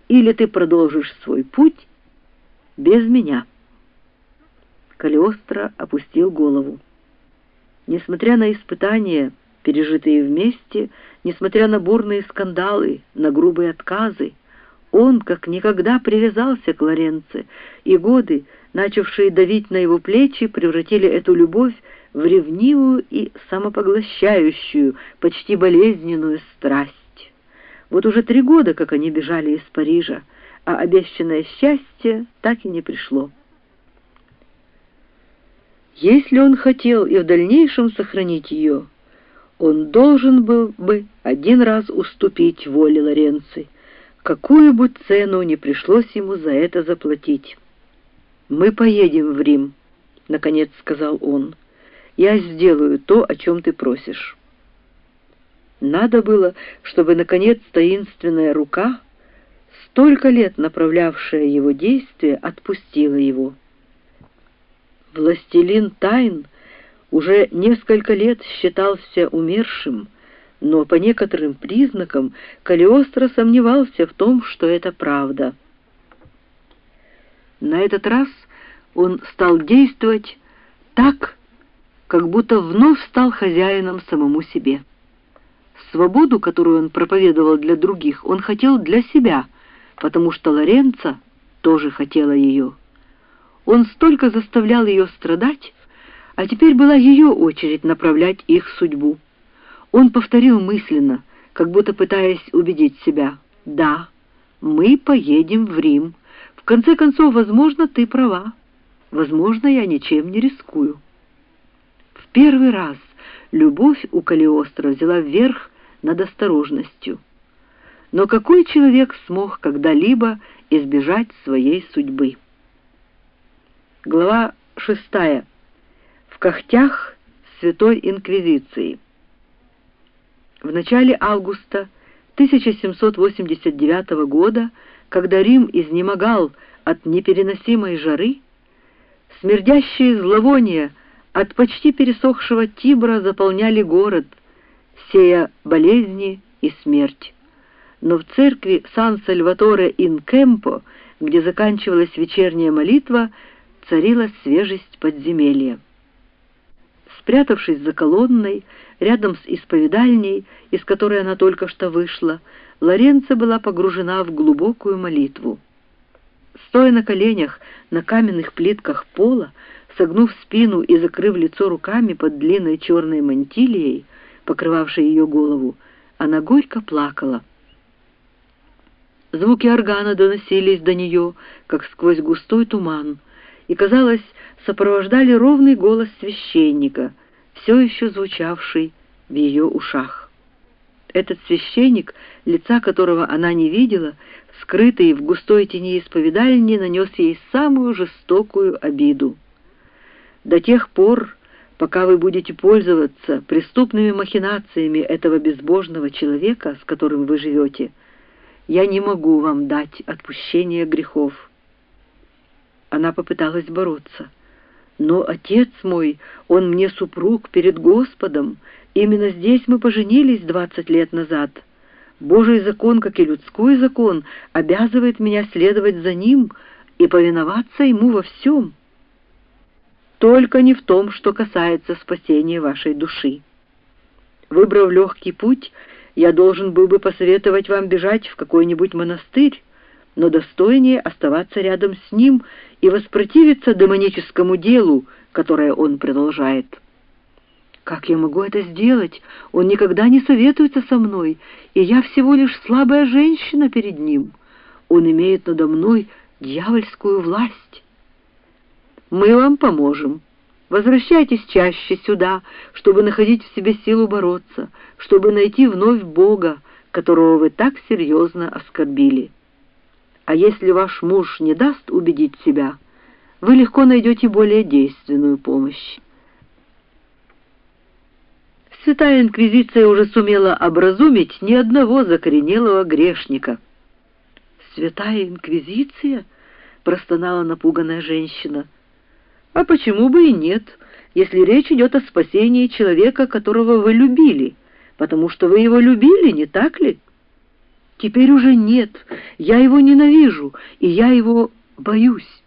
или ты продолжишь свой путь без меня». Калиостро опустил голову. Несмотря на испытания, пережитые вместе, несмотря на бурные скандалы, на грубые отказы, он как никогда привязался к Лоренцо, и годы, начавшие давить на его плечи, превратили эту любовь в ревнивую и самопоглощающую, почти болезненную страсть. Вот уже 3 года, как они бежали из Парижа, а обещанное счастье так и не пришло. Если он хотел и в дальнейшем сохранить ее, он должен был бы один раз уступить воле Лоренцо, какую бы цену не пришлось ему за это заплатить. «Мы поедем в Рим», — наконец сказал он. «Я сделаю то, о чем ты просишь». Надо было, чтобы, наконец, таинственная рука, столько лет направлявшая его действия, отпустила его. Властелин тайн уже несколько лет считался умершим, но по некоторым признакам Калиостро сомневался в том, что это правда. На этот раз он стал действовать так, как будто вновь стал хозяином самому себе. Свободу, которую он проповедовал для других, он хотел для себя, потому что Лоренцо тоже хотела ее. Он столько заставлял ее страдать, а теперь была ее очередь направлять их судьбу. Он повторил мысленно, как будто пытаясь убедить себя: «Да, мы поедем в Рим. В конце концов, возможно, ты права. Возможно, я ничем не рискую». В первый раз любовь у Калиостро взяла верх над осторожностью. Но какой человек смог когда-либо избежать своей судьбы? Глава 6. В когтях Святой Инквизиции. В начале августа 1789 года, когда Рим изнемогал от непереносимой жары, смердящие зловония от почти пересохшего Тибра заполняли город, сея болезни и смерть. Но в церкви Сан-Сальваторе-ин-Кемпо, где заканчивалась вечерняя молитва, царила свежесть подземелья. Спрятавшись за колонной, рядом с исповедальней, из которой она только что вышла, Лоренцо была погружена в глубокую молитву. Стоя на коленях на каменных плитках пола, согнув спину и закрыв лицо руками под длинной черной мантильей, покрывавшей ее голову, она горько плакала. Звуки органа доносились до нее, как сквозь густой туман, и, казалось, сопровождали ровный голос священника, все еще звучавший в ее ушах. Этот священник, лица которого она не видела, скрытый в густой тени исповедальни, нанес ей самую жестокую обиду. До тех пор, пока вы будете пользоваться преступными махинациями этого безбожного человека, с которым вы живете, я не могу вам дать отпущения грехов. Она попыталась бороться. «Но отец мой, он мне супруг перед Господом. Именно здесь мы поженились 20 лет назад. Божий закон, как и людской закон, обязывает меня следовать за ним и повиноваться ему во всем. Только не в том, что касается спасения вашей души. Выбрав легкий путь, я должен был бы посоветовать вам бежать в какой-нибудь монастырь, но достойнее оставаться рядом с ним и воспротивиться демоническому делу, которое он продолжает. Как я могу это сделать? Он никогда не советуется со мной, и я всего лишь слабая женщина перед ним. Он имеет надо мной дьявольскую власть. Мы вам поможем. Возвращайтесь чаще сюда, чтобы находить в себе силу бороться, чтобы найти вновь Бога, которого вы так серьезно оскорбили. А если ваш муж не даст убедить себя, вы легко найдете более действенную помощь. Святая Инквизиция уже сумела образумить ни одного закоренелого грешника. «Святая Инквизиция?» — простонала напуганная женщина. «А почему бы и нет, если речь идет о спасении человека, которого вы любили, потому что вы его любили, не так ли? Теперь уже нет, я его ненавижу, и я его боюсь.